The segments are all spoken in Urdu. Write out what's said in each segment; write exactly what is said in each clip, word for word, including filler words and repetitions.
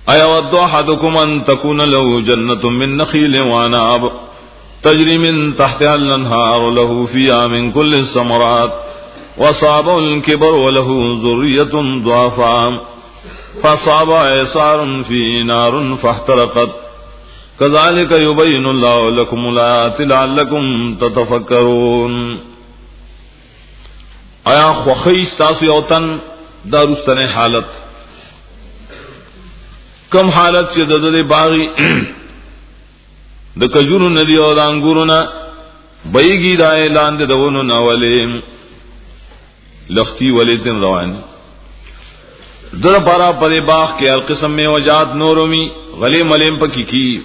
ايود احدكم ان تكون له جنة من نخيل وعنب تجري من تحتها الانهار له فيها من كل الثمرات وأصابه الكبر وله ذرية ضعفاء فأصاب إعصار في نار فاحترقت كذلك يبين الله لكم الآيات لعلكم تتفكرون. آیا خوخی استاسو یوتن دارستن حالت کم حالت چې د دې باغی د کجورو ندی او د انګورو نه بېګی د اعلان د دونو ناولې لختی ولیدن روان در پارا پر باغ کے ہر قسم میں وجات نورومی غلی ملیم پکی کی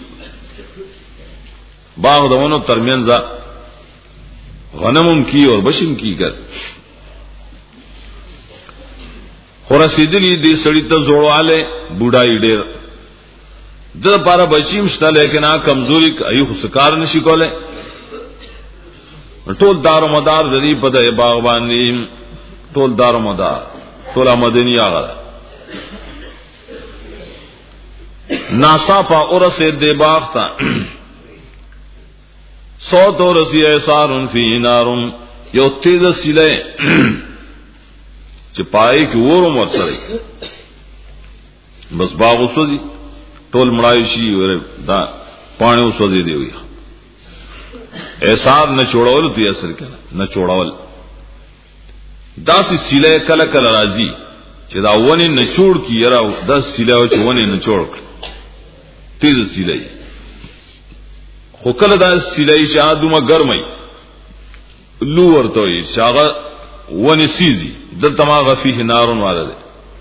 باغ دونوں ترمینزا غنمم کی اور بشم کی کر خورسیدلی دی سڑی تا زوڑوالے بوڑائی دیر در پارا بچیم شتا لیکن آ کمزوری ایو خسکار نشی کولے ټول دار و مدار دری پدے باغ باندې ټول دار و مدار ټول مدنی آغا ناصافا اورس دے باغ تا صوت اورسی ایسار فی نارم یو تیز سلے چه پائے کی ورم ورسرے بس باغ اسو دی ټول مړایشی دا پانی اسو دی دی وی ایسار نہ چھوڑول تی اثر کنا نہ چھوڑول داسی سیلے کله کله راځي چې دا ونی نه چوڑ کی یرا داس سیلے او چې ونی نه چوڑ تیز سیلے خو کله دا سیلے چې ادمه ګرمي لو ورته وي شاغه ونی سیزي د تماغه فيه نارون والده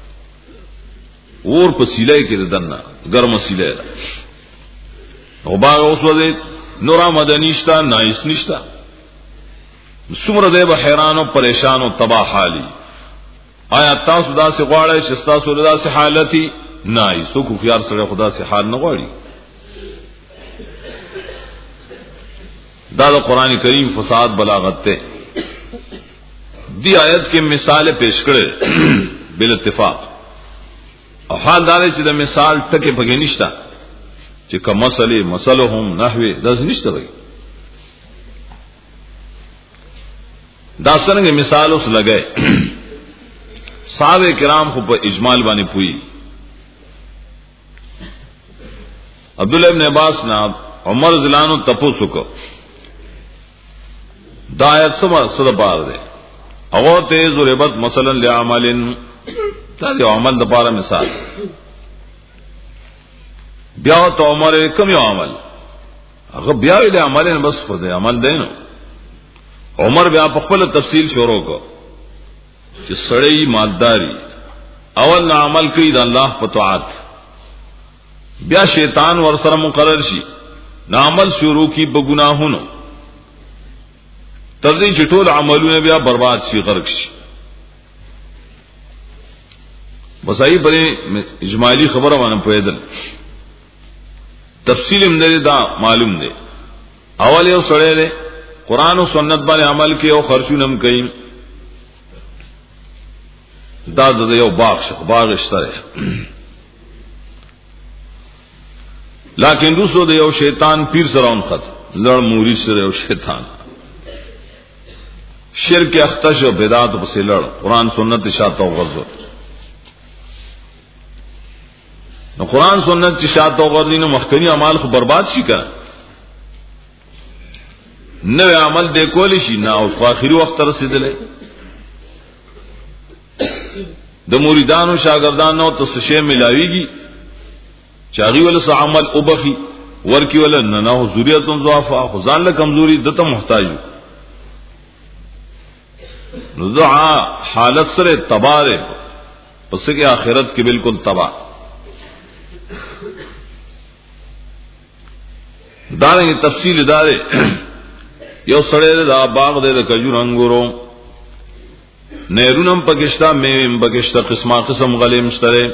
اور په سیلے کې دنه ګرم سیلے او باغ اوس ودی نورا مدنیشتا نائس نشتا سمر دے بحیران و پریشان و تباہ حالی آیا تاسو دا سے غواړی چې تاسو دا سے حالتی نائسو کو خيار سره خدا سے حال نه غواړي. دا, دا قرآن کریم فساد بلاغت تے دی آیت کے مثال پیش کرے بال اتفاق او حال دارے چې دا مثال ټکے پکې نشتا چې کوم مسلې مسلهم نحوی داس نشته وي دا څنګه مثال اوس لګای صحابه کرام خو په اجمال باندې پوي عبد الله ابن عباس نا عمر زلانو تپوسو کو دا آیت سم سره بار ده او ته ضربت مثلا لعمل دا دی عمل د پاره مثال بیا تو عمر کم یو عمل هغه بیا له عمل نه بس خو دې عمل دینو عمر بیا په خپل تفصیل شروع کو چې سړی مالداری اول نه عمل کوي د الله په طاعت بیا شیطان ور سره مقرر شي نه عمل شروع کی په ګناهونو تر دې چې ټول عملونه بیا برباد شي غرق شي بسای بری اجمالی خبره باندې پوهیدل تفصیل هم دا معلوم دی اول یو سره دی قرآن او سنت باندې عمل کوي او خرچونم کوي دا د یو باغ شو باغ شته لیکن دوسرو د یو شیطان پیر سره اون خط لړ موري سره یو شیطان شرک اختش او بدعت په سره لړ قرآن سنت شاته او غزو نو قرآن سنت چې شاته او غزو نو مخکنی اعمال خو برباد شي کنه نو عمل دې کول شي نه او اخري وخت رسیدلې د مریدانو شاګردانو ته څه شی ملاويږي چاغي ول څه عمل وبخي ورکی ول نه نه ذریات ضعفا خزان له کمزوري دته محتاج نو دعا حالت سره تباره پس کې آخرت کې بالکل تباہ دارنګ تفصیل دارې یو سړی دا باغ دې د کجور انګورو نهرونم پکشتا مېم پکشتا قسمه قسم غلې مشتره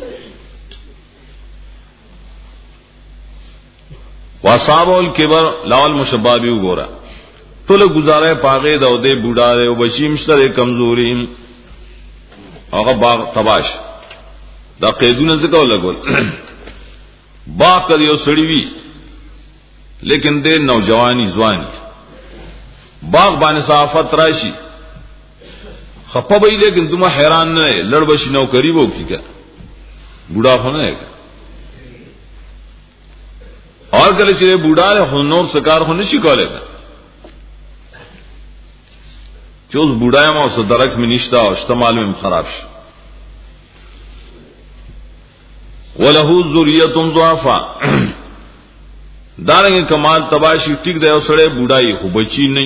واصابول کبر لاول مشبابي وګورا ټول گزاره پاغه دا دې بوډا او بشیم مشتره کمزوري هغه باغ تباش دا قیدونه زکو لګول باغ کدی یو سړی وی لیکن دې نوجوانی ځواني باغ باندې صافت راشي خپه وی لیکن تم حیران نه لړ بشي نو قریبو کیګه بوډا خونه اور کله چې بوډا له نور سکار خو نشي کولای چې اوس بوډا ما اوس درک می نشتا او استعمال می خراب شي ولہو ذریۃ ضعفا دارنګ کمال تباشی ټیک دی او سړی بوډای خو بچی نه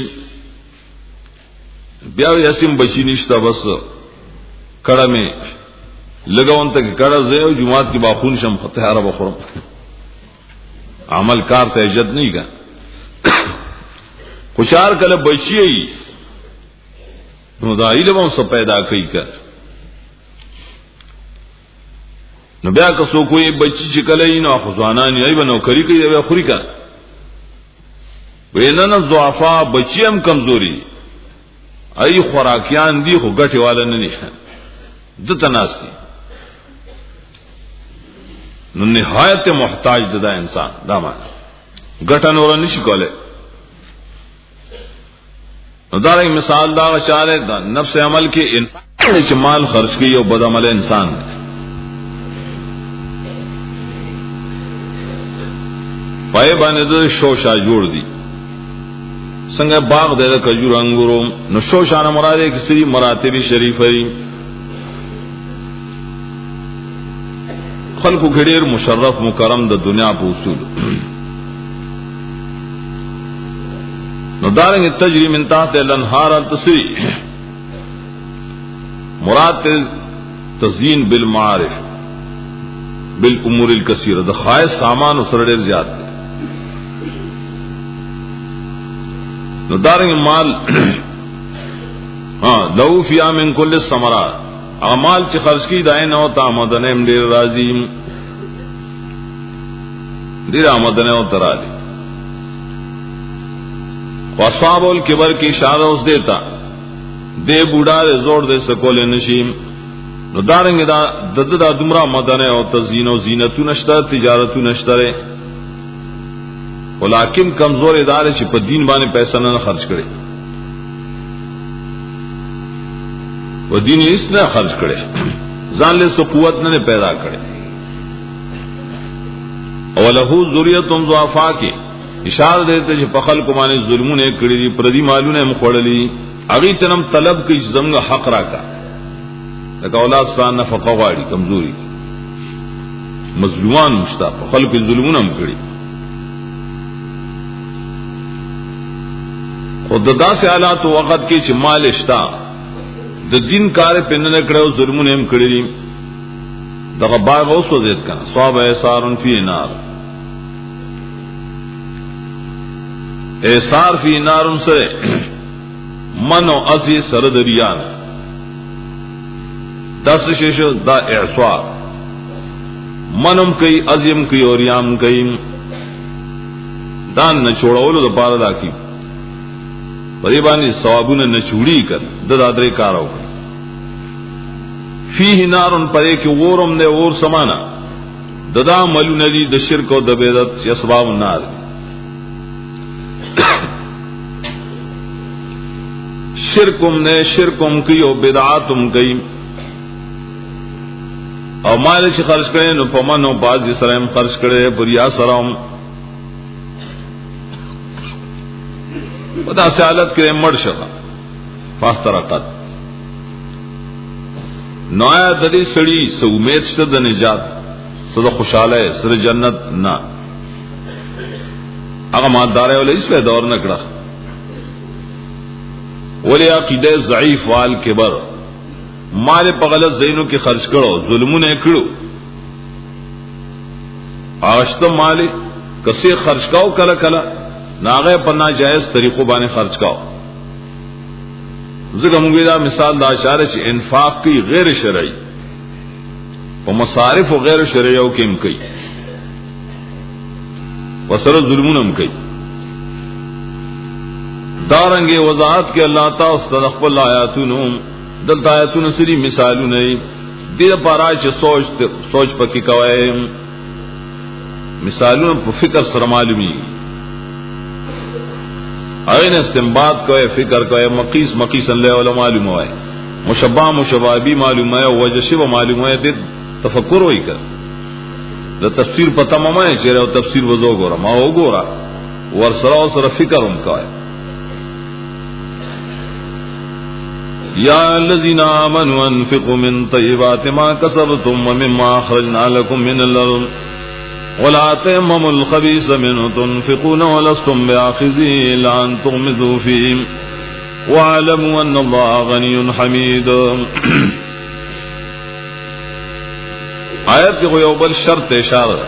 بیا یاسم بچی نشتا بس کړه می لګاون ته کړه زه جمعات کې باخون شم فتحاره بخورم عمل کار سے عزت نہیں کا خوشار کله بچی نو دا علم سو پیدا کوي کړه نو بیا که څوک وي بچی چې کله یې نو خزانان یې بنو کری کوي بیا خوري کا وینن ضعفا بچی هم کمزوري ای خوراکیان دی خو ګټي والا نه دي د تناستی نو نهایت محتاج ده انسان دا معنی ګټه نور نشي کوله نو دا یو مثال دا چاله دا نفس عمل کې انسان چې مال خرج کوي او بد عمل انسان پای باندې د شوشا جوړ دي څنګه باغ د کجور انګورو نو شوشا نه مراده کې سری مراتب شریفه خلقو غډیر مشرف مکرم د دنیا په اصول نو دارنګ تجری من تحت الانهار التسری مراد تزیین بالمعارف بالامور الكثيره د خاص سامان سره ډیر زیات نو دارنګ مال ها لو فی من کل الثمرات اعمال چې خرج کی دای نه او تا آمدنه هم ډیر راضی ډیر آمدنه او ترالی واصحاب الکبر کی اشاره اوس دیتا دے بوډا زور دے سکول نشیم نو دارنګ دا د د دمرا آمدنه او تزیین او زینت نشته تجارت نشته ولیکن کمزور ادارے چې په دین باندې پیسې نه خرج کړي و دین اس نے خرج کرے ځان له سو قوت نه پیدا کړي او له ذریۃ ضعفا کی اشاره دیته چې په خلکو باندې ظلمونه کړی دي پردي مالونه مخړلې اغه تنم طلب کوي زمغه حق راکا لکه اولاد ستان نفقه غواړي کمزوري مظلومان مشتا په خلکو ظلمونه هم کړی خود داسې حالات وخت کې چې مال اشتا د دین کار پنه کړو ظلمونه هم کړی دغه باغ اوسو زید کنه صواب ایثارن فی نار ایثار فی نار سره منو ازي سره دریان داس شیشو دا اعصار منم کوي ازم کوي اور یام کوي دان نه چھوڑولو د پاره دا کی پرې باندې ثوابونه نه چوړي کړ د دادري کارو فيه نارن پرې کې ورم نه اور سمانا ددا ملو ندی د شرک او د بدعت اسباب النار شرکم نے شرکم کی او بدعاتم کی او مال چې خرج کړي نو په منو باز سره هم خرج کړي بریا سره هم ودا سالت کې مرشه فاسترقت نویا د دې سړي سو امید شته د نجات سره خوشاله سره جنت نه هغه مالدار ولې اس په دور نه کړه ولی عقیده ضعیف وال کبر مال په غلط زینو کې خرج کړو ظلمونه کړو آشته مال کسي خرج کاو کله کله ناغه په ناجایز طریقو باندې خرج کاو زګه موږ دا مثال دا اشاره چې انفاق کی غیر شرعي او مصارف او غیر شرعي او کېم کوي وسره ظلمونه هم کوي دارنګه وضاحت کې الله تعالی استغفر آیاتونو دلته آیاتونو سری مثالونه دي د پاره چې سوچ سوچ پکې کوي مثالونه په فکر سره معلومي اين استنباط کوي فکر کوي مقیس مقیس الله ولا معلومه وای مشبہ مشبہ بھی معلومه ہے وجه شی معلومه ہے د تفکر وای کړ د تفسیر پته مما چې او تفسیر وځو ګوره ما وګوره ور سره سره فکر هم کوي یا الذین آمنوا انفقوا من طیبات ما کسبتم ومما اخرجنا لكم من الارض ولا تيمموا الخبيث منه تنفقون ولستم بآخذيه إلا أن تغمضوا فيه واعلموا أن الله غني حميد. آیت کو یو بل شرط اشاره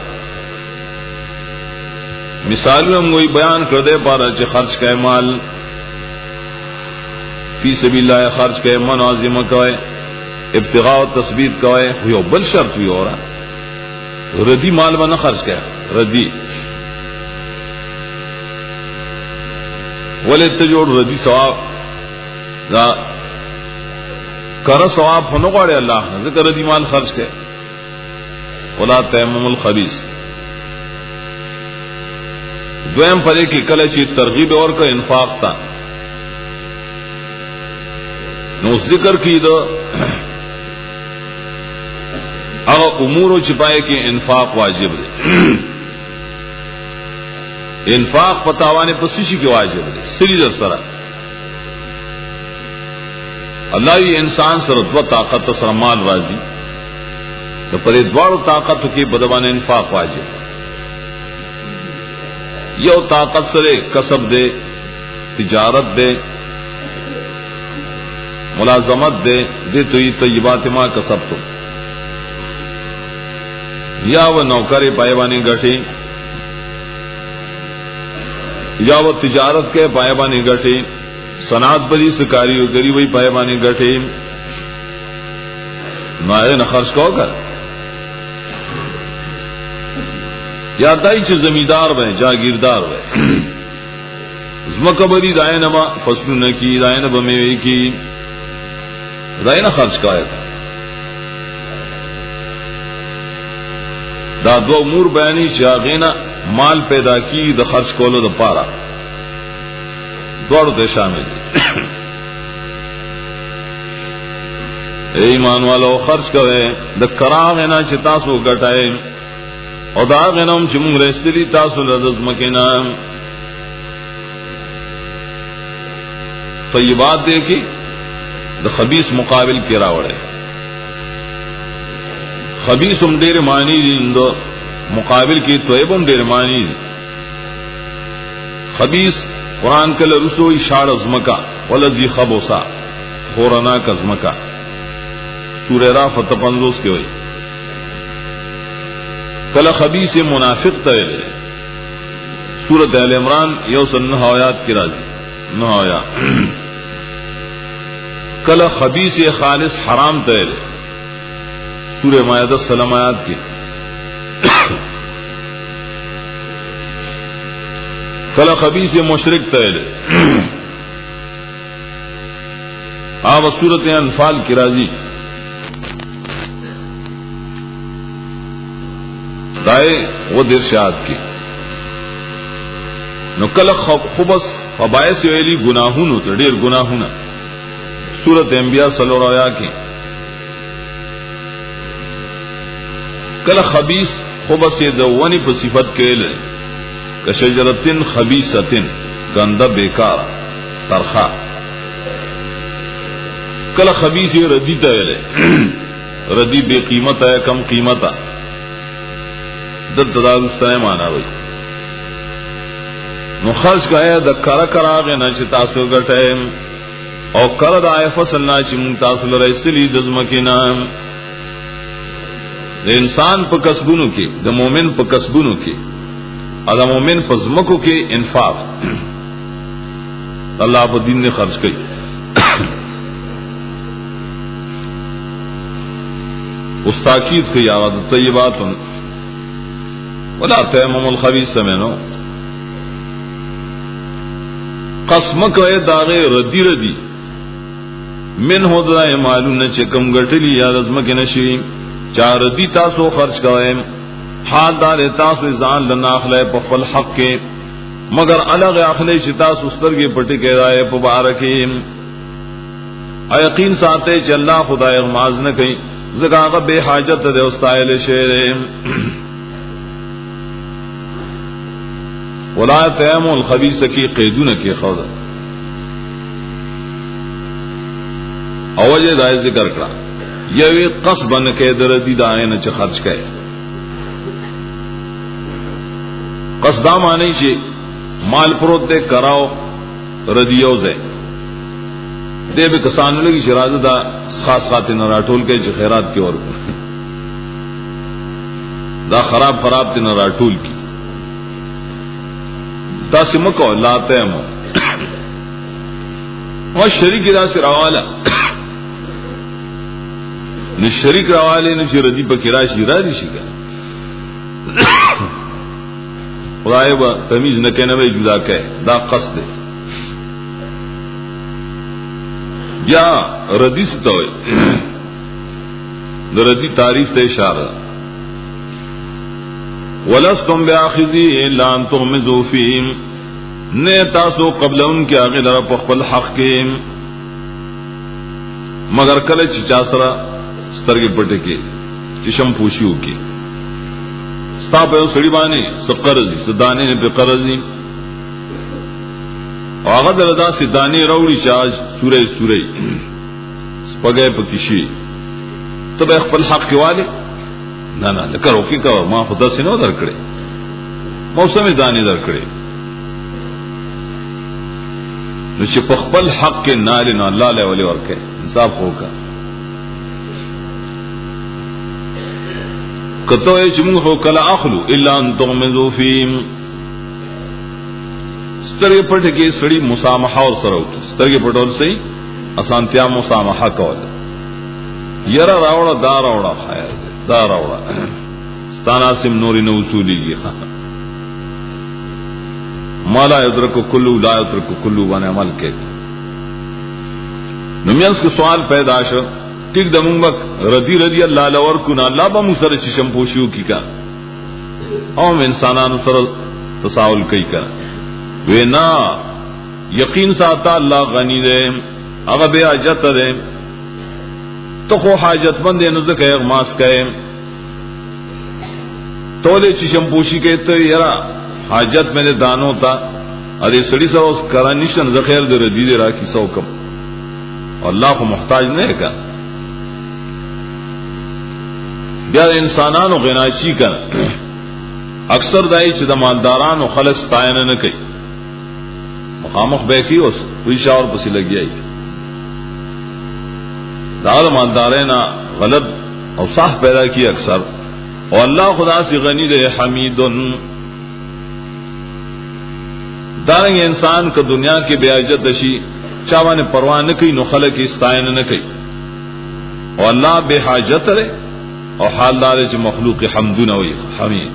مثالونه موږ بیان کړ دې پاره چې خرج کړي مال فی سبیل الله خرج کړي منازمه کوي ابتغاء او تثبیت کوي یو بل شرط وی اورا ردی مال باندې خرج کړي ردی ولې ته جوړ ردی ثواب دا کر ثواب نه غواړي الله ذکر ردی مال خرج کړي ولا تیمم الخبیث دویم پدې کې کله چې ترغیب اور کا انفاق تا نو ذکر کی دا هغه امور چې پای کې انفاق واجب دی انفاق پتاوانه پس شي کې واجب دی سری در سره الله یې انسان سره دو طاقت سره مال راځي تو پر دوارو طاقت کی بدبان انفاق واجب یو طاقت سرے کسب دے تجارت دے ملازمت دے دے تو یہ طیبات ما کسب تو یا وہ نوکر پائیوانی گٹھی یا وہ تجارت کے پائیوانی گٹھی صنعت بری سکاری گری وہی پائیوانی گٹھی نہ خرچ کو کر یا دای چې زمیدار وای جاگیردار وای زمکبری داینما فصلونه کی داینه بمیوي کی داینه خرج کای دا دو امور بیانی چې هغه مال پیدا کی د خرج کولو د پاره دوړو ته شامل دي ایمان والو خرج کوي د کراغ نه چې تاسو ګټای او دا غنم چې موږ رسېدلی تاسو لږ مکینا طیبات دې کې د خبيث مقابل کې راوړل خبيث هم ډېر معنی دي نو مقابل کې طیب هم ډېر معنی دي خبيث قران کله رسو اشاره ازمکا ولذي خبوسا خورنا کزمکا سورہ را فتح پنځوس کې وایي کله خبیث منافق ته سورۃ ال عمران یو سن آیات کی راځي نو آیا کله خبیث خالص حرام ته سورۃ مائدہ سلام آیات کی کله خبیث مشرک ته آوا سورۃ انفال کی راځي دائے وہ درشاد کی نو کل خبص خبائث ویلی گناہونو ته ډیر گناہونه سورۃ انبیاء صلی اللہ علیہ کی کل خبیث خبص ذوانی په صفت کې له کشجرتن خبیثتن گنده بیکار ترخا کل خبیث ردی ته له ردی بے قیمت ہے کم قیمت ہے دد داستانه معنا وای نو خرج کایا د کرا کراغه نه چې تاسو ګټه او کړه د آی فصل نه چې مون تاسو لره استلی د زمکینا د انسان په کسبونو کې د مؤمن په کسبونو کې او د مؤمن په زمکو کې انفاق الله په دین نه خرج کوي اس تاکید کوي یا د طیبات ولا تیمم الخبیث منه قسم کوي داغه ردی ردی من هو دای مالونه چې کم ګټلی یا لازم کې نشي چار دی تاسو خرج کوئ حال دار تاسو ځان لنا اخلي په خپل حق کې مگر الګ اخلي چې تاسو سترګې پټې کړای په بارکې یقین ساته چې الله خدای غماز نه کوي زګه هغه به حاجت ده او استایل شعر ولا تیمم الخبيث کی قیدونه کې خوده اوجه دای ذکر کړه یوې قصبن کې دردی داینه چې خرج کړي قصدا معنی چې مال پروت دې کراو ردیوزه دې به کسانو لګي شرازه دا خاص خاطر نه راټول کې چې خیرات کې ورکو دا خراب خراب دې نه راټول کې تاسو مکو لاته مو او شریک دا سره والا نو شریک راواله نو چې ردی په کرا شي را دي شي خدای به تمیز نه کنه وی جدا کړي دا قصد دی یا ردی ستوي د ردی تعریف ته اشاره ولستم باخذی الا ان تغمزوا فيهم نه تاسو قبل ان کې هغه لره په خپل حق کې مگر کله چې چا سره سترګې پټې کې چې شم پوښیو کې ستا په سړي باندې سقرزي سدانې نه په قرزي هغه دردا سدانې وروړي چې سورې سورې سپګې پکې شي ته خپل حق کې والي نه نه لکه روکي کا ما خدا سينو درکړي موسم دانې درکړي نو چې په خپل حق کې نال نه الله له ولي ورکه انصاف وکړه کته چې موږ هو کلا اخلو الا ان تغمزوا فيهم سترګې پټ کې سړي مسامحه اور سره وکړي سترګې پټول سي اسانتیا مسامحه کول یرا راوړه دا راوړه خیر دا راوړه ستاناسم نوري نو اصولي ما لا يدرك كل لا يدرك كل باندې عمل کوي نو میاس کو سوال پیدا شو ټیک د مونږ رضی رضی الله لور کو نه الله به موږ سره چې شم پوښیو کی کا او انسانانو سره تساؤل کوي کا وینا یقین ساته الله غنی دی هغه به حاجت دی تو خو حاجت مند نه زکه ماس کوي توله چې شم پوښی کوي ته یرا حاجت میں نے دانوں تا ارے سڑی سا اس کرا نشن ذخیر در ردید را کی سو کم اللہ کو محتاج نہیں کا بیا انسانان و غناشی کا اکثر دائی چھ دا مالداران و خلق ستائن نہ کئی مخامخ بیکی اس کوئی شاور پسی لگی آئی دا مالدارین غلط اور صاح پیدا کی اکثر اور اللہ خدا سے غنی دے حمیدن دارنگ انسان کا دنیا کی بے عزت دشی چاوانے پرواہ نہ کئی نو خلق کی استائن نہ کئی اور اللہ بے حاجت رہے اور حال دار چ مخلوق حمد نہ ہوئی حمید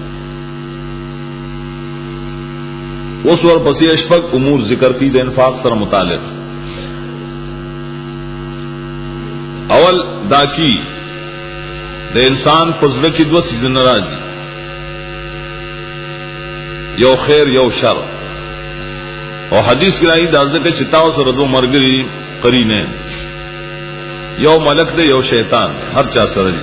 اس ور پسی اشفق امور ذکر کی دے انفاق سر متعلق اول دا کی دے انسان فضل کی دو سیزن ناراضی یو خیر یو شر اور حدیث کی رائی دازدہ کے چتاو سر دو مرگری قرینے یو ملک دے یو شیطان ہر چا سر دی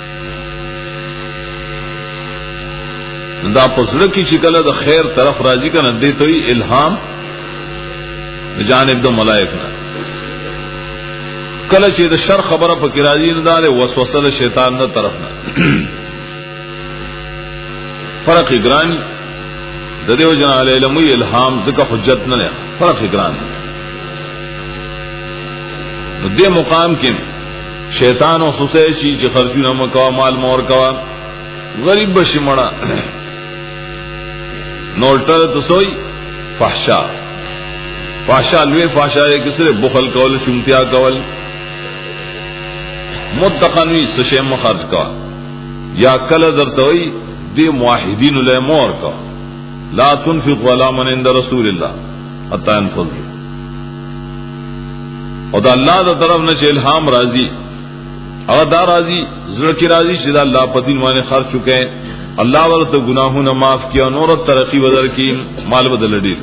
دا پسڑ کی شکل دا خیر طرف راضی کا نہ دے تو الہام جانب دو ملائک نہ کل چی دا شر خبر پکی راضی نہ دارے وسوسہ دا شیطان نہ طرف نہ فرق اگرانی دیو جنا علیہ علمی الہام ذکر حجت نہ لیا فرق اگران دے مقام کے شیطان و خصے چی چی خرچو نہ کوا مال مور کوا غریب بشی مڑا نولٹر تسوئی فحشا فحشا لوے فحشا ہے کسرے بخل کول شمتیا کول متقنوی سشیم خرچ کوا یا کل در توئی دے موحدین لے مور کوا لا تنفق ولا من عند رسول اللہ حتی انفض اور دا اللہ دا طرف نہ الہام راضی اگر دا راضی زڑکی راضی چیزا اللہ پتین وانے خرچ چکے الله ورته گناهونه معاف کړي او نور ترقی ودر کړي مال بدل ډیر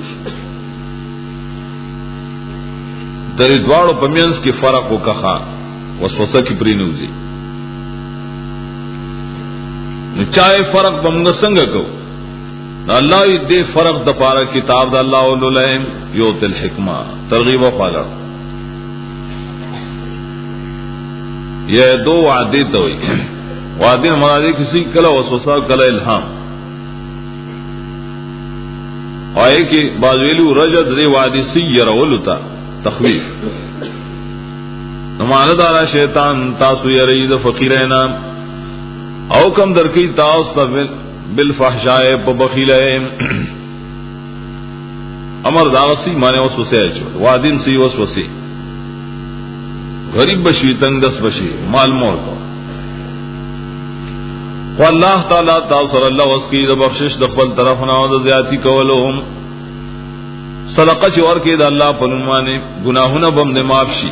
درې دواړو په منځ کې فرق وکړه وسوسه کې پرې نوځي نو چای فرق بمغه څنګه کو الله دې فرق د پاره کتاب د الله ولولای یو تل حکمه ترغیب او فالر یہ دو وعدے تو وعدے مرادی کسی کلا وسوسہ کلا الہام آئے کہ بازویلو رجد دے وعدی سی یرولتا تخویف نمانا دارا شیطان تاسو یرید فقیرینا او کم درکی تاسو بالفحشائے پا بخیلائے امر داغسی مانے وسوسے چو وعدین سی وسوسی غریب بشوی تنگ دست بشی مال مور کو واللہ تعالی تاثر اللہ وسکی دا بخشش دا خپل طرف ناو دا زیادی کولوهم صدقہ چی ورکی دا اللہ پنمانے گناہونا بم دے معاف شی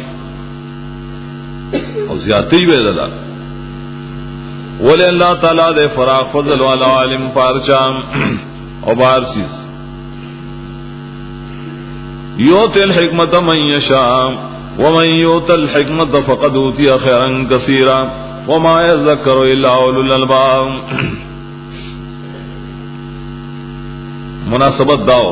اور زیادی بے دا ولی اللہ تعالی دے فراغ فضل والا عالم پارچام اور بارسیز یوت الحکمت من یشام ومن يؤت الحكمة فقد أوتي خيرا كثيرا وما يذكر إلا أولو الألباب مناسبت داو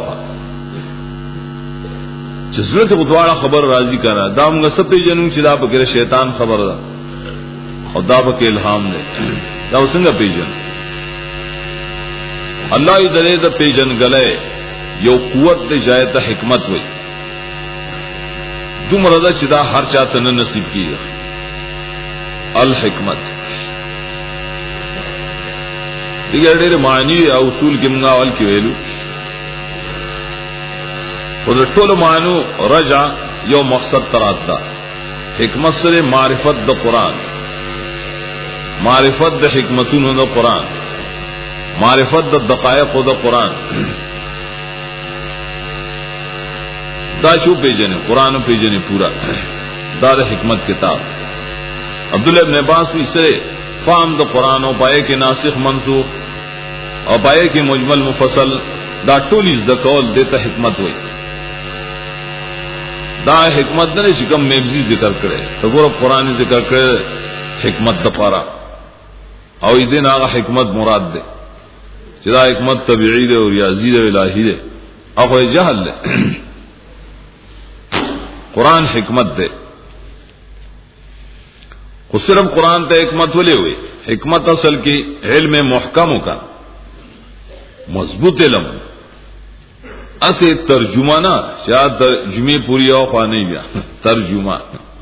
جسرت بطوارا خبر راضی کرنا دا منگا سب پیجنوں چی دا پکر شیطان خبر دا اور دا پکر الہام دے دا اسنگا پیجن اللہ ادھرے دا پیجن گلے یو قوت دے جائے تا حکمت ہوئی دو مرده چی دا هر چاہتا نصیب کی الحکمت دیگر دیر معنی یا اصول کی منگا اول کی ویلو و در طول معنی رجع یو مقصد ترات دا حکمت سر معرفت دا قرآن معرفت دا حکمتون دا قرآن معرفت دا دقائق دا قرآن دا چو پیجنے قرآن پیجنے پورا دا دا حکمت کتاب عبداللہ ابن عباس بھی سرے فام دا قرآن و پائے کے ناسخ منسوخ اور پائے کے مجمل مفصل دا ٹولیز دا قول دیتا حکمت ہوئی دا حکمت نے شکم میبزی ذکر کرے تو گورا قرآن ذکر کرے حکمت دا پارا اور دن آگا حکمت مراد دے جدا حکمت طبیعی دے اور ریاضی دے الہی دے اخوی جہل دے قرآن حکمت دے خود صرف قرآن تے حکمت ولے ہوئے حکمت اصل کی علم محکم کا مضبوط علم اسے ترجمہ نا شاید ترجمے پوری اوقا نہیں بیا ترجمہ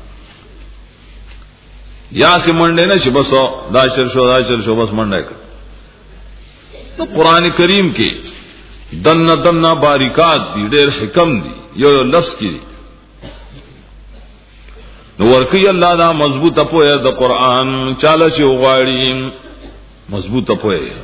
یا سے منڈے نا بس دا شرشو دا شرشو بس منڈے کر تو قرآن کریم کے دن دن باریکات دی ډیر حکم دی یو یو لفظ کی دی نو ورکی اللہ دا مضبوط اپویا دا قرآن چالا چی اغاڑی مضبوط اپویا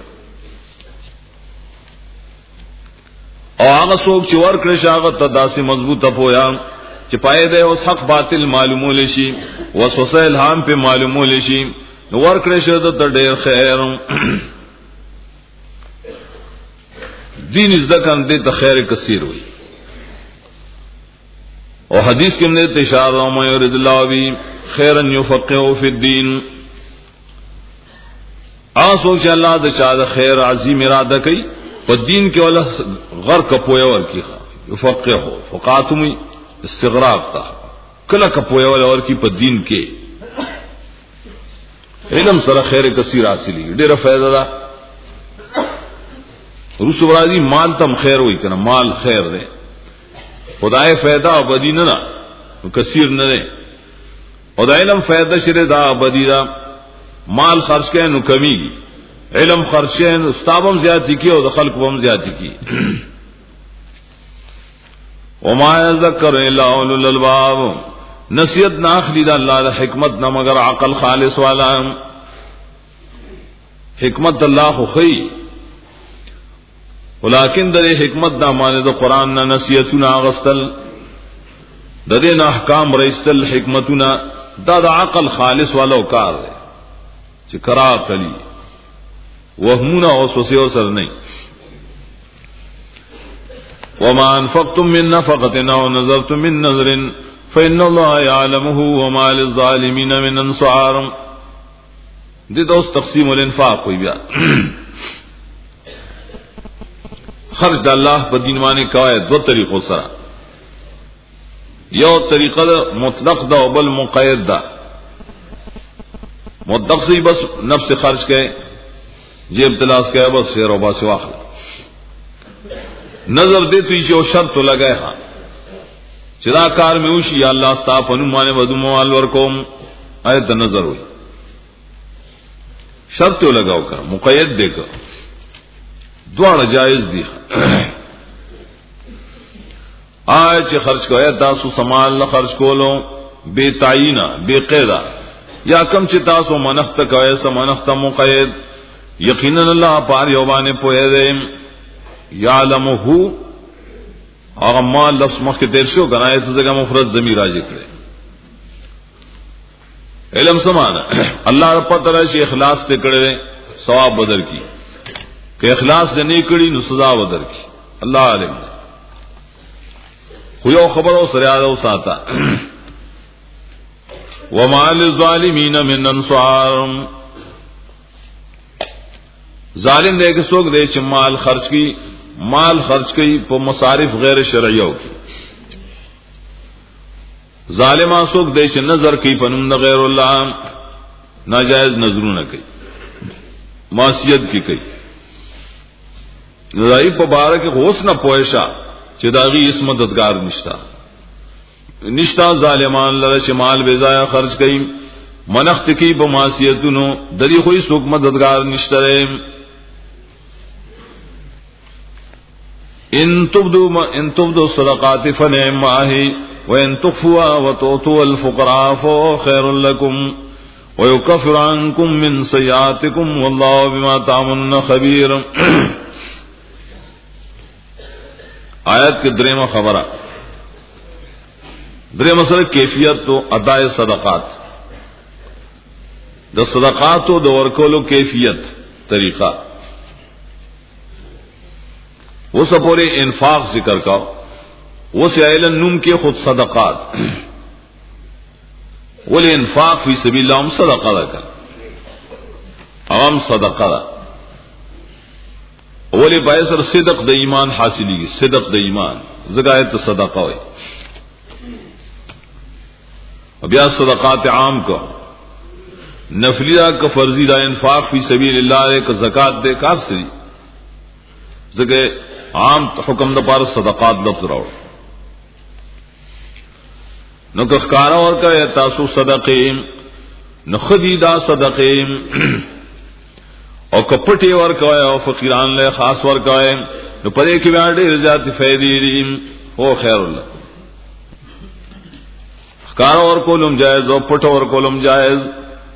او آغا سوک چی ورکرش آغا تا دا سی مضبوط اپویا چی پائے دے اس حق باطل معلومو لیشی وسوسہ الہام پہ معلومو لیشی نو ورکرش دا تا دیر خیر دین ازدکن دے تا خیر کثیر ہوئی اور حدیث کے اندر اشارہ ومن یرد اللہ بہ خیرا یفقهہ فی الدین آسو کہ اللہ دا چاہ خیر عظیم ارادہ کی اور دین کے والا غرق پویا ور کی یفقهہ فقاتم استغراق تا کلا کپویا والا ور کی پر دین کے علم سره خیر کثیر حاصلی ډیره فائدہ ده رسول راضی مال تم خیر ہوئی کنا مال خیر دے خدای فائدہ ابدی نہ کثیر نہ دے خدای علم فائدہ شر دا ابدی دا مال خرچ کے نو کمی گی علم خرچ کے استابم زیادتی کی اور خلق بم زیادتی کی وما یذکر الا اولو الالباب نصیحت نہ اخلی دا اللہ حکمت نہ مگر عقل خالص والا حکمت اللہ خو خی ولیکن در حکمت دا مانے دا قرآن نا نصیحتنا غستل دا دین احکام رئیستل حکمتنا دا دا عقل خالص والا کار دے چی کرا کلی وهمونه او وسوسه سره نه. وما انفقتم من نفقه او نذرتم من نذر فإن الله يعلمه وما للظالمين من انصار. دې دوس تقسیم الانفاق کوي بیا خرج د الله په دین باندې کوي دو طریقو سره. یو طریقه مطلق ده او بل مقید ده. مطلق سے بس نفس خرج کړي جیب تلاش کړي بس شیر او باس واخل. نظر دې ته یو شرط لګای ها چې دا کار مې وشي یا الله ستاسو په نوم باندې ودو مال ورکوم آیت نظر وي شرط لگاو کر مقید دے کر دواړه جائز دي. آئے چې خرج کوي تاسو سامان له خرج کولو بے تعینا بے قیدا یا کم چې تاسو منخت کوي سمنخت مقید یقینا الله پار یو باندې پوهه دی یعلمه هغه مال لفظ مخکې تیر شو غنایت څنګه مفرد ضمیر راځي کړي علم سمانا الله پته راشي اخلاص ته کړي ثواب بدر کی کہ اخلاص دې نه کړي نو سزا بدر کی الله علم. خو یو خبرو سره یاد وساته وما للظالمین من انصار. ظالم دې کې څوک دې چې مال خرج کی مال خرج کی په مصارف غیر شرعیو کی. ظالمان څوک دی چې نظر کوي په نوم د غیر الله ناجائز نظرونه کوي معصیت کی کوي. نزای په باره کې غوس نه پوهشا چې داغي اس مددگار نشتا نشتا ظالمان لره چې مال بے ضایع خرج کوي منخت کی په معصیتونو دری خو څوک مددگار نشته. ان تبدو ما ان تبدو صدقات فنعما هي وان تخفوا وتؤتوا الفقراء فهو خير لكم ويكفر عنكم من سيئاتكم والله بما تعملون خبير. آیت کے دریمہ خبرہ دریمہ سره کیفیت تو اداء صدقات د صدقات او د ورکولو کیفیت طریقہ وہ سپورے انفاق ذکر کا وہ سیلن نوم کے خود صدقات ولی انفاق فی سبیل اللہ صدقہ دا کر عوام صدقہ دا ولی بایسر صدق دا ایمان حاصلی گی صدق دا ایمان زگایت صدقہ ہوئی. اب یا صدقات عام کا نفلی دا کا فرضی دا انفاق فی سبیل اللہ دے کا زکات دے کار سری زگے عام حکم دا پار صدقات لفظ راو نو کخکارا اور کا تاسو صدقیم نو خدی دا صدقیم او کپٹی ور کوي او فقیران له خاص ور کوي نو پدې کې باندې رضات فائدې دي او خیر الله. کار اور کولم جائز او پټ اور کولم جائز.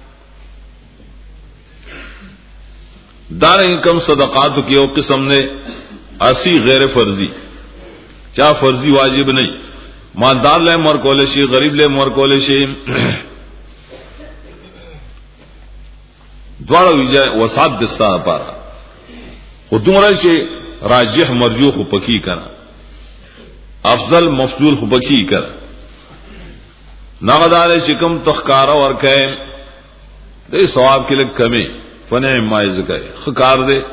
دار انکم صدقات کی او قسم نے اسی غیر فرضی چا فرضی واجب نہیں مالدار لے مر کولے شي غریب لے مر کولے شي دواړه ویجه وسات دستا پارا خودمره چې راجح مرجوح خو پکی کړه افضل مفضول خو پکی کړه نغدار چې کوم تخکارا ورکه دې ثواب کې لږ کمی فنه مایز کوي خکار دې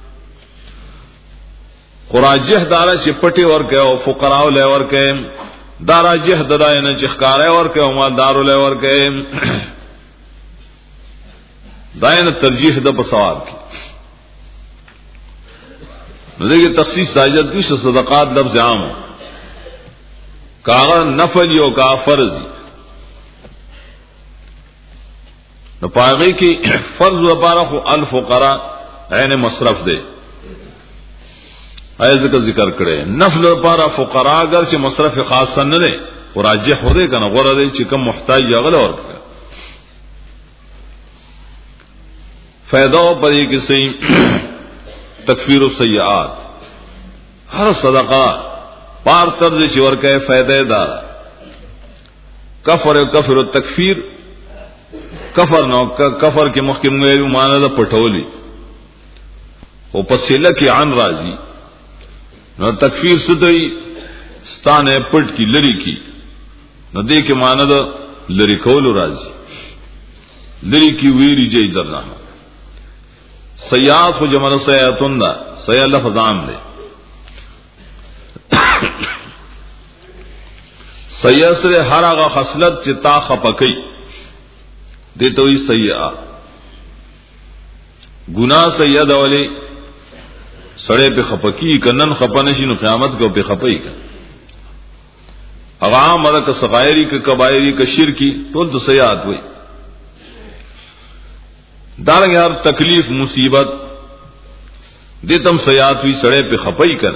خراجح دارا چې پټي ورکه او فقراء له ورکه دارا جه ددای نه چې خکارا ورکه او مالدار له ورکه دائن ترجیح د په ثواب کې نو دغه تخصیص ساجد کی صدقات لفظ عام کا نفل یو کا فرض نو پاغي کې فرض لپاره خو الفقراء عین مصرف دی ایزه کا ذکر کړي نفل لپاره فقراء اگر چې مصرف خاص نه دی او راجح هده کنه غره دی چې کوم محتاج یغله ورکړي فائدہ پدې کې صحیح تکفیر السیئات ہر صدقہ پار طرز چې ورکه فائدہ دار کفر او کفر او تکفیر کفر نو کفر کې محکم ویلو معنی دا پټولی او پسیله کی عن راضی نو تکفیر سدئی ستانه پټ کی لری کی نو دې کې معنی ده لری کول راضی لری کی ویری جې درنه سیاف جمل سیاتون دا سیا لفظ عام ده سیا سره هر هغه خصلت چې تا خپکی دې ته وی سیا گناہ سید اولی سڑے پہ خپکی کنن خپنشی نو قیامت کو پہ خپئی کا اغام مدد کا سغائری کا کبائری کا شرکی تول تو سیاد ہوئی دارنگ ہر تکلیف مصیبت دیتم سیاد ہوئی سڑے پہ خپئی کر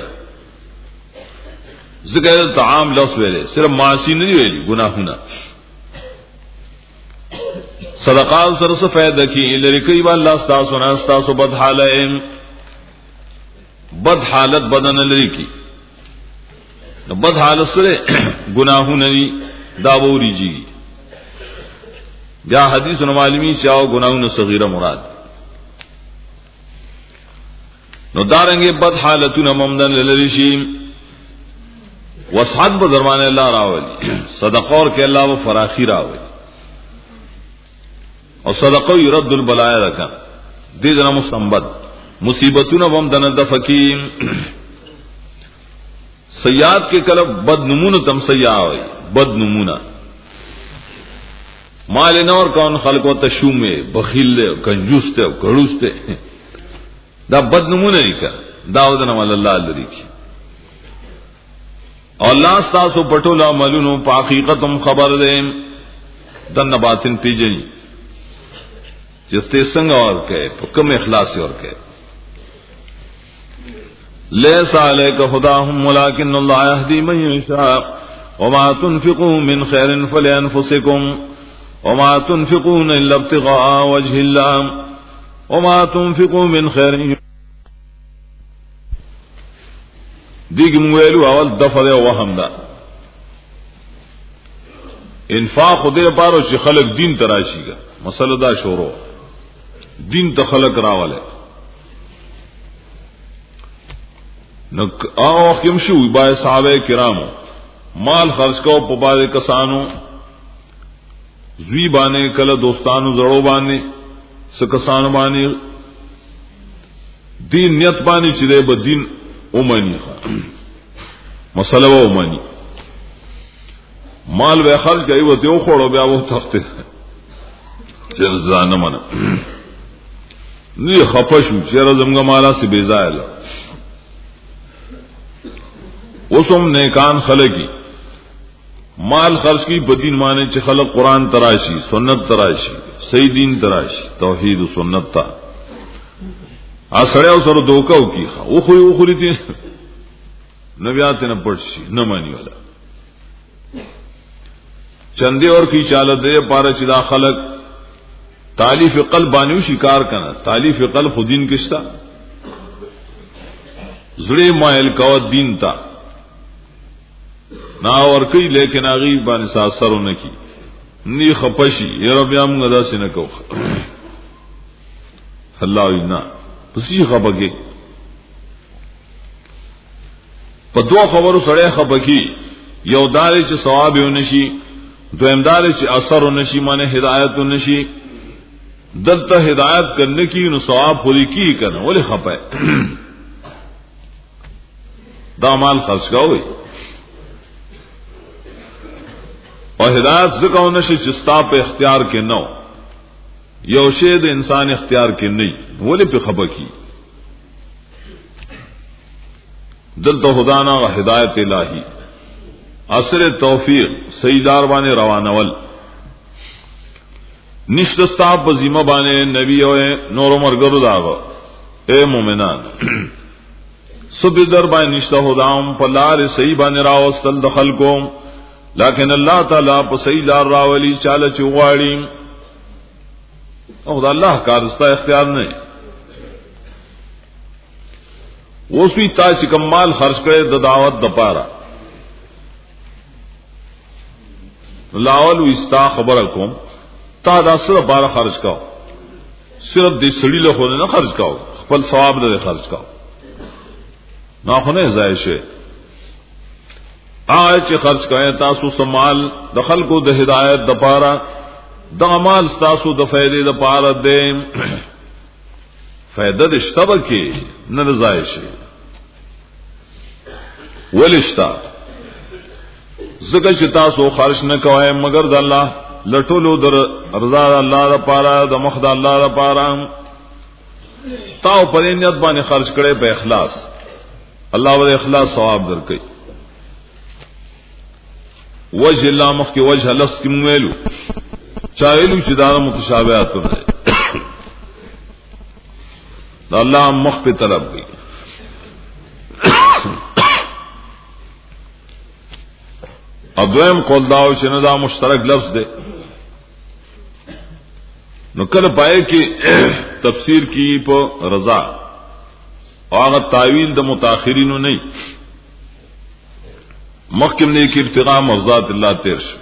ذکر تعام لفظ ویلے صرف معاصی نہیں ویلی گناہ ہونا صدقات سر سے فائدہ کی لرکی با اللہ استاسو نا استاسو بد حالین بد حالت بدن لرکی بد حالت سرے گناہوں نوی داوری جی بیا حدیث و معلومی چاہو گناہوں صغیرہ مراد نو دارنگے بد حالتون ممدن لرشیم وسعت بدرمان اللہ راولی صدقور کے اللہ و فراخی راولی اور صدقہ يرد البلایا رکھا دے دنا مستنبت مصیبتون بم دن دفقیم سیاد کے کلب بد نمون تم سیاہ ہوئی بد نمونہ مال نور کون خلق و تشوم میں بخیل دے کنجوس دے گڑوس دے دا بد نمونہ نہیں کر داودنا مال اللہ اللہ کی اور اللہ ستاسو پٹولا ملونو پا حقیقتم خبر دے دن باطن تیجنی جستے سنگ اور کہے کم اخلاص اور کہے لیس علیک ہداہم ولکن اللہ یہدی من یشاء وما تنفقوا من خیر فلانفسکم وما تنفقون الا ابتغاء وجه اللہ وما تنفقوا من خیر دیگ مویلو اول دفع دے وهم دا انفاق دے پارو چی خلق دین تراشی گا مسئلہ دا شورو دین تخلق راولے نو آو کم شو بای صحابہ کرامو مال خرچ کو پباد کسانو زوی بانے کل دوستانو زڑو بانے سکسانو بانے دین نیت بانے چلے با دین امانی خواہ مسئلہ و امانی مال بے خرچ گئی وہ تیو خوڑو بیا وہ تختے چیر زانہ منا نی خپشو چیر زمگا مالا سے بیزائل اسم نیکان خلقی مال خرچ کی بدین مانے چھ خلق قرآن تراشی سنت تراشی صحیح دین تراشی توحید و سنت تا آسڑے او سر دوکاو کی خواہ او خوی او خوری تی نبیاتی نا پڑشی نمانی والا چندے اور کی چالت دے پارا چدا خلق تالیف قلب بانیو شکار کنا تالیف قلب خود دین کشتا زڑے مائل کو دین تا نا اور کئی لیکن آغی بانی سا سرو نکی نی خپشی یہ رب یا منگا دا سے نکو اللہ نا پسی خپکی پا دو خبرو سڑے خپکی یو دارے چھ ثوابیو نشی دو امدارے چھ اثر نشی مانے ہدایتو نشی دلتا ہدایت کرنے کی نو ثواب خودی کی کرنا ولی خپے دا مال خرچ کا ہوئی اور ہدایت ذکر نشی چستا پہ اختیار کے نو یو شید انسان اختیار کے نہیں ولی پہ خپا کی دلتا خدانا و ہدایت الہی اثر توفیق سیدار بانے روانول نشتستا پا زیمہ بانے نبی اوے نور عمر گرو داغا اے مومنان سب در بانے نشتہ خداؤں پا لار صحیح بانے راوستل دخل کو لیکن اللہ تعالیٰ پا صحیح لار راولی چالا چوغاڑی خدا اللہ کارستا اختیار نہیں وہ سوی تا چکم مال خرچ کرے دا دعوت دا پارا لاول استا خبر کوم تا دا صرف بارہ خرچ کاؤ صرف دی سڑی لے خود نہ خرچ کاؤ خپل ثواب لري خرج کا نه خو نه ضایع شي آج چې خرج کړئ تاسو سمال د خلکو د هدایت د پاره د مال تاسو د فائدې د پاره دې فائدہ د شتبه کې نه ضایع شي ولشتا زګه چې تاسو خرج نه کوئ مگر د الله لټولو در رضا الله لپاره د مخ د الله لپاره تاو پرې نیت باندې خرج کړي په اخلاص الله ول اخلاص ثواب درکړي وجه الله مخ کې وجه لفظ کې ویلو چایلو چې دا متشابهات نه دا الله مخ په طلب کوي ادویم قول داو چې نه دا مشترک لفظ دی نو کله پای کې تفسیر کی په رضا او هغه تعویل د متأخرینو نه مخکم نه کې ابتغاء مرضات الله تیر شو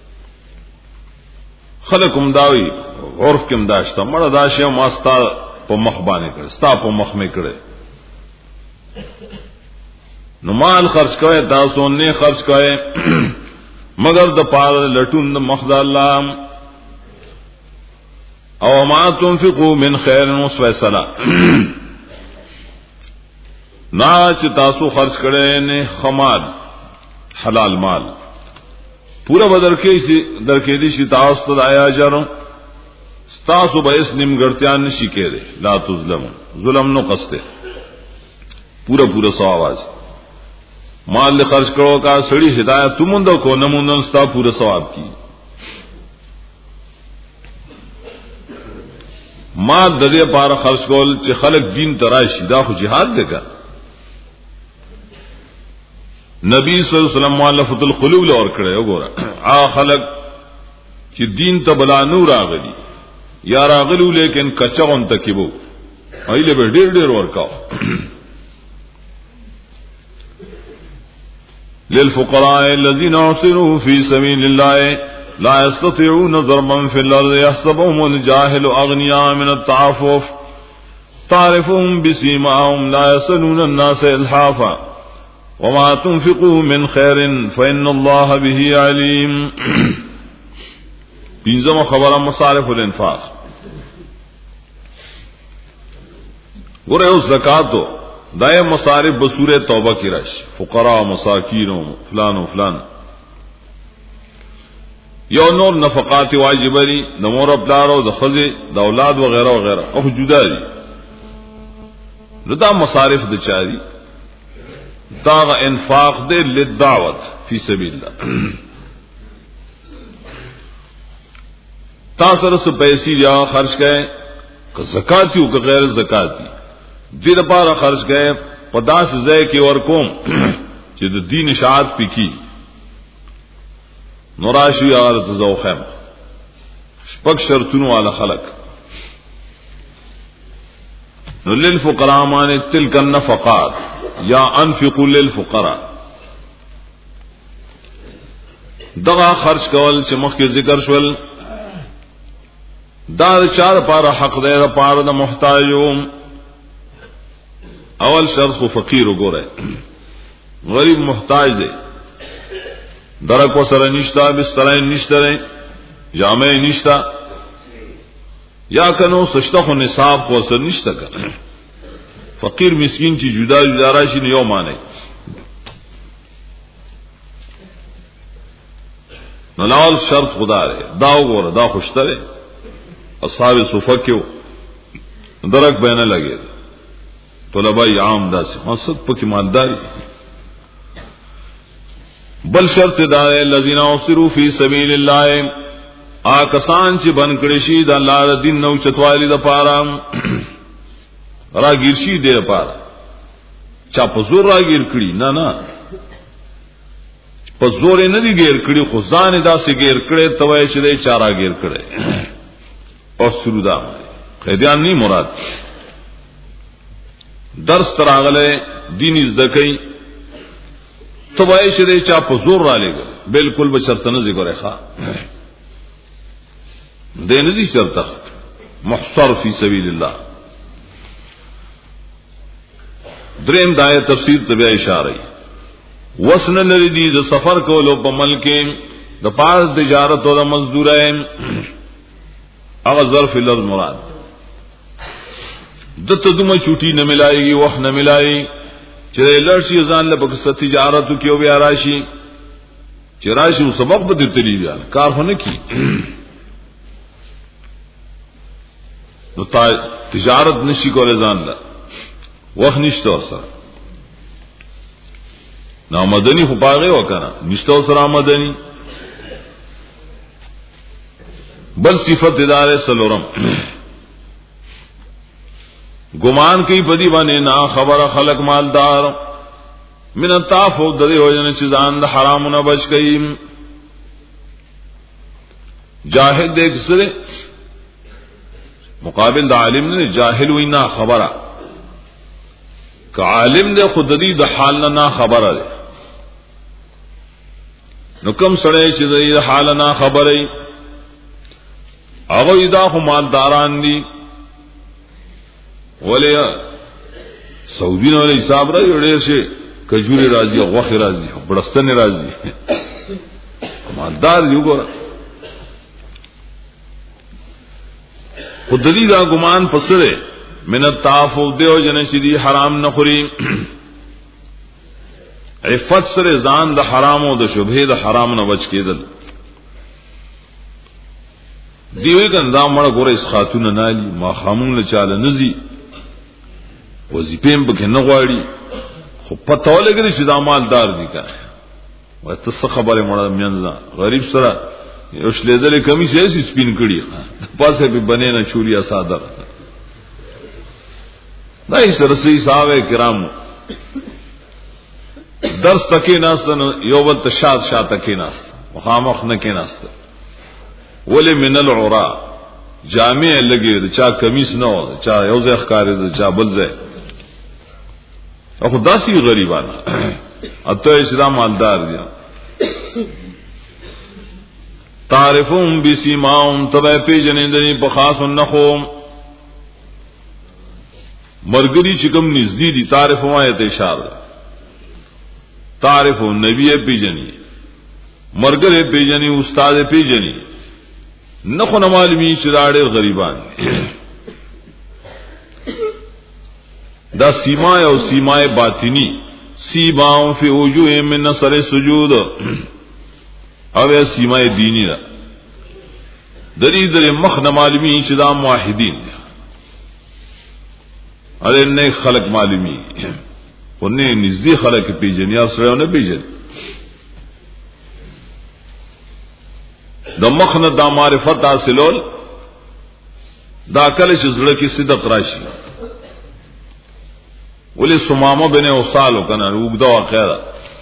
خلقم داوی عرف کې مداشته مړه داشه ماستا په مخ باندې کړ ستا په مخ می کړ نو مال خرج کوي تاسو نه خرج کوي مگر د پاره لټون د مخ د الله او ما تنفقوا من خير وسوسلا نا چې تاسو خرج کړي نه خمال حلال مال پورا بدر کې شي درکې دي شي تاسو ته آیا اجر تاسو به اس نیمګړتیا نشي کېږي لا تظلم ظلم نو قصته پورا پورا ثواب مال خرج کرو کا سړی ہدایت تموند کو نموندن ستا پورا ثواب کی مال د دې پاره خرج کول چې خلق دین تراشي دا خو jihad دی کا نبی صلی الله علیه وسلم مؤلفۃ القلوب لور کړه وګوره آ خلق چې دین ته بلا نور راغلي یا راغلو لیکن کچاون تکيبو ایله به ډیر ډیر ورکاو للفقراء الذين احصروا في سبيل الله لا يستطيعون ضربا في الارض يحسبهم الجاهل اغنياء من التعفف تعرفهم بسيماهم لا يسألون الناس الحافا وما تنفقوا من خير فإن الله به عليم پنځم خبره مصارف الانفاق ګوره او زکاتو دای مصارف بصوره توبه کی راش فقراء مساکین و فلان و فلان یو نور نفقات واجب دي د مور خپلارو د خزي د اولاد و غیره و غیره او جدا دي نو دا مصارف د چاري دا انفاق دې للدعوت فی سبیل الله تاسو سره پیسې یا خرج کړئ که زکات یو که غیر زکات دي دې لپاره خرج کړئ په داس ځای کې ورکوم چې د دین اشاعت پکې نوراشي هغه تزوخم شپږ شرطونه والا خلق نو للفقراء معنی تلک النفقات یا انفقوا للفقراء دغه خرج کول چې مخکې ذکر شول دا چار پاره حق دی دا پاره د محتاجو اول شرط خو فقیر وګوره غریب محتاج دی درک وسره نشتا بستر نشته جامع نشتا یا کنو سشته خو نصاب خو سره نشته کنه فقیر مسکین چې جدا جدا راشي نه یو معنی نو لاول شرط خدا دی دا وګوره دا خوشتره اصحاب صفه کې درک بینه لګي طلبای عام داسې مقصد پکې مالداري بل شرط دا الذين اصروا في سبيل الله آکسان چې بن کړي شي د الله دین نو چتوالی د پاره راګیر شي د پاره چا په زور راګیر کړي نه نه په زور نه دی ګیر کړي خو ځان داسې ګیر کړي توای چې د چارا ګیر کړي او سرودا قیدیان نی مراد درس تراغله دین زدکای توای چې د چا په زور را لګ بالکل بشرطنه ذکر ښه دین دي شرط محصر فی سبیل الله دریم دای تفسیر ته اشاره وسن لري دي د سفر کولو په ملک د پاس تجارت او د مزدورای هغه ظرف لفظ مراد دته دومره چوټي نه ملایي وخت نه ملایي چې لړشي ځان له بکسه تجارت کې او بیا راشي چې راشي سبق به درته دی کار هونه کی نو تا تجارت نشي کولای ځان له وخت نشته سره نو مدني خو پاغه وکنه نشته سره مدني بل صفت دار سلورم گمان کی پدی باندې نا خبر خلق مالدار من الطاف د دې وجنه چې ځان د حرامونو بچ کئ جاهد دې سره مقابل د عالم نه جاهل وینا خبره ک عالم دې خود دې د حال نه خبره ده نو کوم سره چې دې حال نه خبره هغه دا هم مالداران دي ولیا سعودي نو له حساب را جوړې شي کجوري راځي او غوخه راځي بڑستنه راځي مالدار یو ګور خدای دا ګمان پسره من التعفف دیو جن شدي حرام نه خوري عفت سره ځان د حرام او د شبهه د حرام نه بچ کېدل دیوی کندا مړ ګور اس خاتون نه علي ما خامون له چاله نزي وظیفیم به نه غواړي خو پته ولګري چې دا مالدار دي کنه وای ته څه خبره مړه منځه غریب سره یو شلیدل کمی شي سپین کړي پاسه به بنې نه چوریا ساده دای سره سي صاحب کرام درس تکي ناستن یو بل تشاد شاته کې ناست مخامخ نه کې ناست ولې من العرا جامع لګي چا کمیس نه و چا یو ځای ښکارې چا بل ځای اخو داسي غریبان اته اسلام مالدار دي تعرفون بسیماهم تبع پیجنندنی په خاص نخو مرګري چې کوم نږدې دي تعرفون آیت اشاره تعرفون نبی پیجنی مرګره پیجنی استاد پیجنی نخو نه معلومی چې راړې غریبان دا سیما او سیما باطنی سیماهم فی وجوه من نصر السجود او سیما دینی دا دری در مخ نه معلومی چې دا موحدین اره نه خلق معلومی ونه نږدې خلق پیژنې او سره نه پیژنې د مخ نه دا معرفت حاصلول دا کله چې زړه کې صدق راشي ولې سمامه بن اوصال کنه وګدا واقعا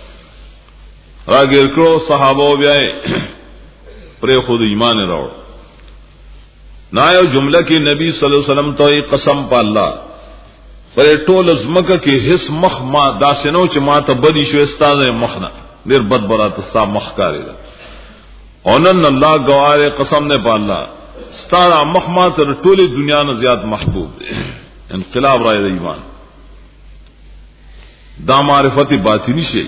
راګر کړو صحابه بیا پر خود ایمان راوړ نا یو جمله کې نبی صلی الله علیه وسلم ته قسم په الله پر ټول زمکه کې هیڅ مخ ما داسنو چې ما ته بدی شو استاد مخنه ډیر بد برات صاحب مخ کاری دا اونن الله گواره قسم نه په الله ستاره مخ ما تر ټوله دنیا نه زیات محبوب دی انقلاب راي د ایمان دا معرفت باطنی شي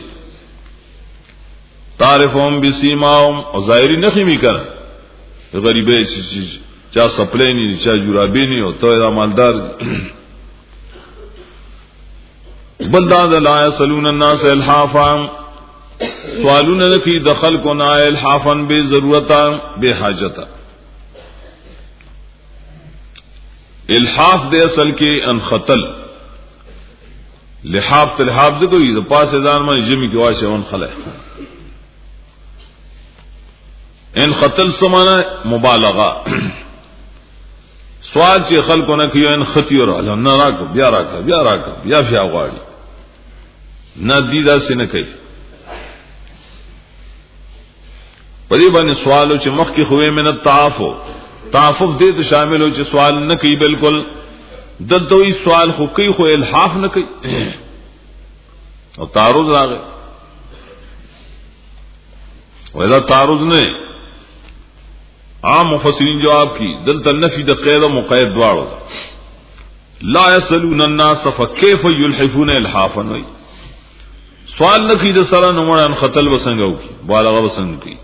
تعرفهم بسیماهم او ظاهری نخی میکن غریبه چا سپلینی چا جرابینی او تو دا مالدار بلدان لا يسلون الناس الحافا سوالون لکی دخل کو نا الحافا بے ضرورتا بے حاجتا الحاف دے اصل کے انخطل لحاف تلحاف دے کوئی دا پاس ازان من جمی کی واشه ان خلے ان خطل سمانا مبالغہ سوال چې خلکو نه کیو ان خطیو را نه راکو بیا راکو بیا راکو بیا بیا غواړي نه دیدا سینه کوي پدې باندې سوالو چې مخ کې خوې من التعافف تعافف دې ته شامل او چې سوال نه کوي بالکل دلته وی سوال خو کوي خو الحاف نه کوي او تعارض راغی ودا تعارض نه عام مفسرین جواب کی دلته نفی د قید او مقید دواړو لا يسألون الناس فكيف يلحفون الحافا وی سوال نکی د سره نمړان خطل وسنګو کی بالغه وسنګ کی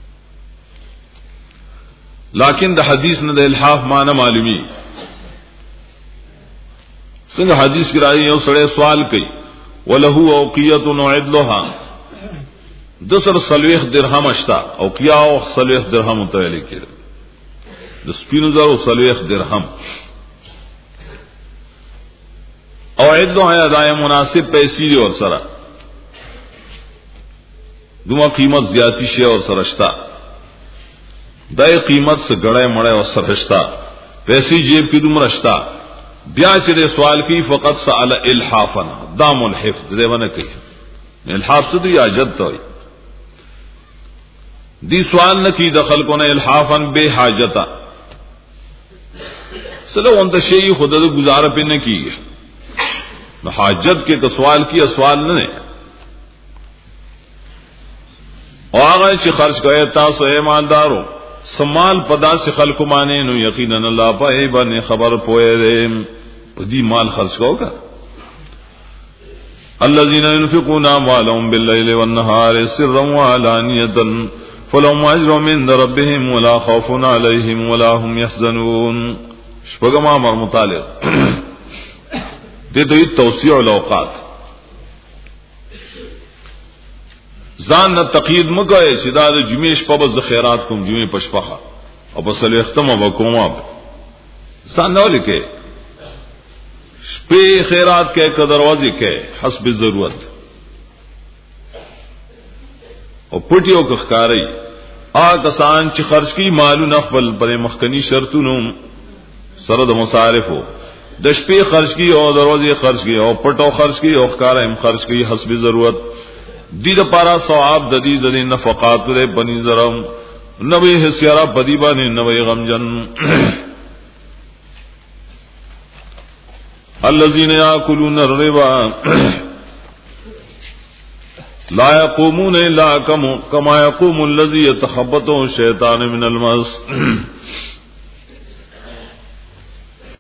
لیکن د حدیث نه د الحاف معنی معلومی څنګه حدیث کې راځي یو سړی سوال کوي وله اوقیه نعدلها د سر سلويخ درهم اشتا او کیا او سلويخ درهم ته لیکل د سپینو زرو سلويخ درهم او عدلو آیا دای مناسب پیسې دی اور سره دوه قیمت زیاتی شی اور سره شتا دای قیمت سے غړای مړای او سره شتا پیسې جیب کې دومره شتا بیا چې سوال کی فقط سأل الحافا دام الحفظ دې ونه کوي الحاف څه دی حاجت ته دی سوال نہ کی دخل کو نے الحافا بے حاجتا سلو انت شی خود گزار پہ نہ کی حاجت کے سوال کیا سوال نہ اور چې خرچ کئے تاسو اے مالدارو سمال پدا سے خلق مانے نو یقینا اللہ پے باندې خبر پوئے دے پدی مال خرچ کو کا الذين ينفقون اموالهم بالليل والنهار سرا وعلانية فلهم اجر من ربهم ولا خوف عليهم ولا هم يحزنون شپږم امر متعلق دې دوی توسيع الاوقات ځان نه تقید مګای چې دا د جمعې شپه به خیرات کوم جمعې پښپخه او په سلو ختمه وکوم ځان نه لیکه شپې خیرات کې که دروازې کې حسب ضرورت او پټیو که ښکاری آ کسان چې خرج کی مالونه خپل پر مخکنی شرطونو سره د مصارفو د شپې خرج کی او دروازې خرج کی او پټو خرج کی او ښکارا هم خرج کی حسب ضرورت دې لپاره ثواب د دې د نفقات له بنی زرم نوې حسیارا بدی باندې نوې غمجن الذين ياكلون الربا لا يقومون الا كما يقوم الذي يتخبطه الشيطان من المس